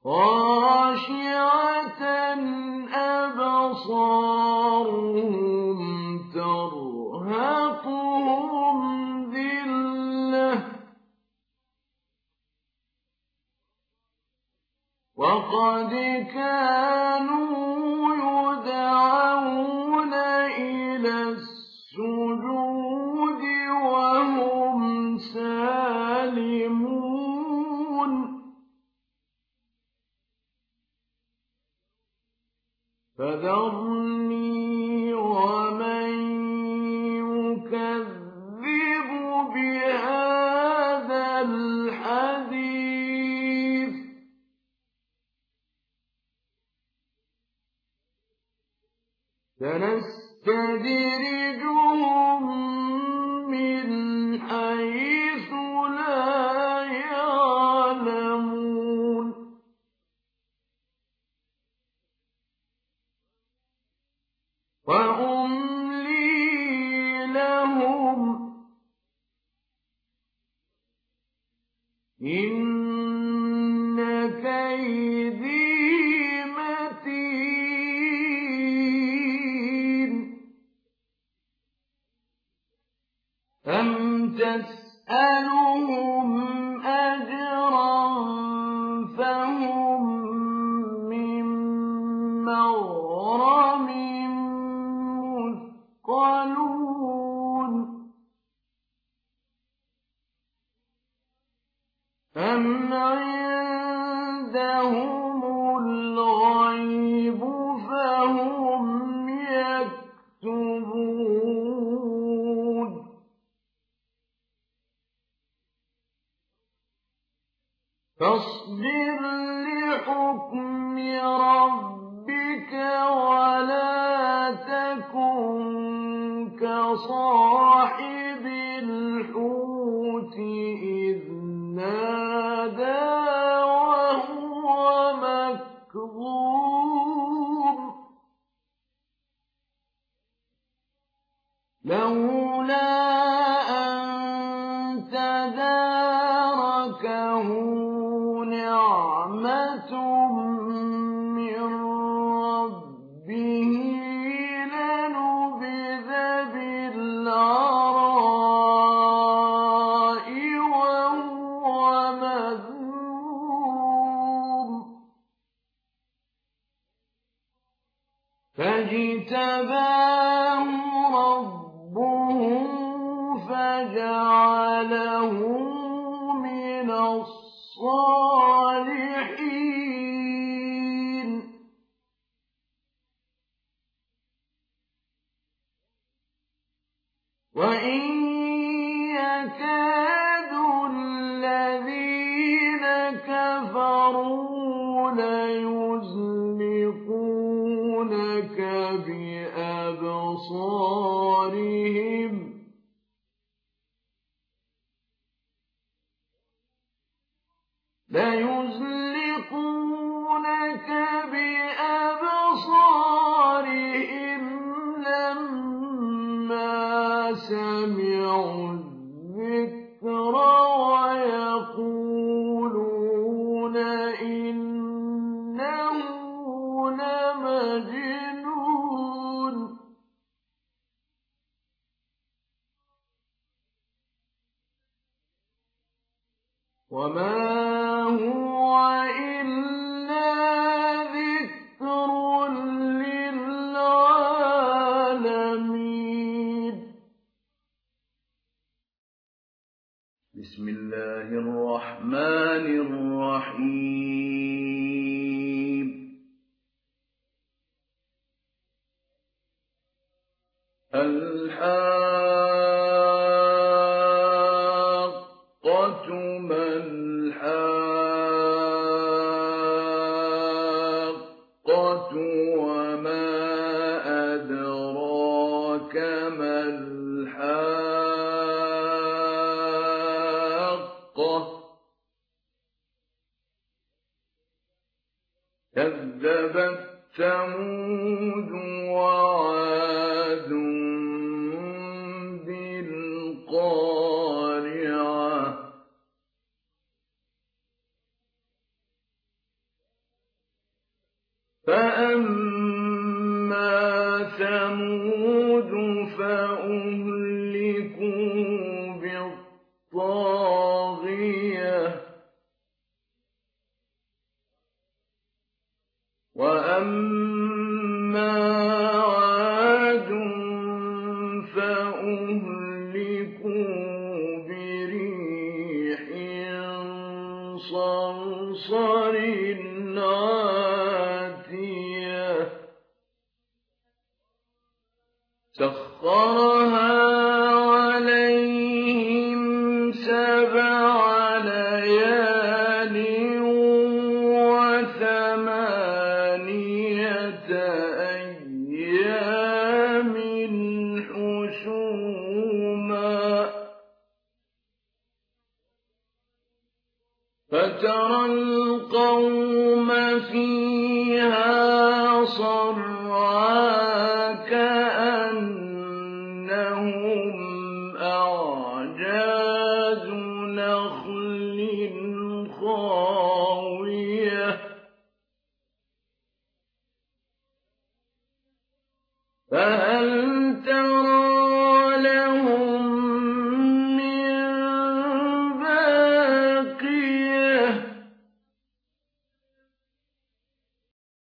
خاشعة أبصارهم ترهقهم ذلة وقد كانوا يدعون إلى السجود وهم سالمون فذرني ومن يكذب بهذا الحديث سنستدرجهم من حيث لا يعلمون وأملي لهم إن كيدي متين أم تسألهم أجرا فهم من مغرم مثقلون أم عندهم الغيب فهم يكتبون فاصبر لحكم ربك ولا تكن كصاحب الحوت إذ نادى وهو مكظوم لولا أن تداركه نعمة من ربه لنبذ بالعراء وهو مذموم فاجتباه ربه فجعله من الصالحين وإن يكاد الذين كفروا ليزلقونك بأبصارهم لما سمعوا الذكر ويقولون إنه لمجنون وما هو إلا ذكر للعالمين بسم الله الرحمن الرحيم الحاقة ما الحاقة وما أدراك ما الحاقة كذبت ثمود وعاد بالقارعة وأما ثمود فأهلكوا بالطاغية وأما عاد فأهلكوا بريح صرصر عاتية سخرها عليهم 7 ليال و8 أيام حسوما فترى القوم فيها صرعا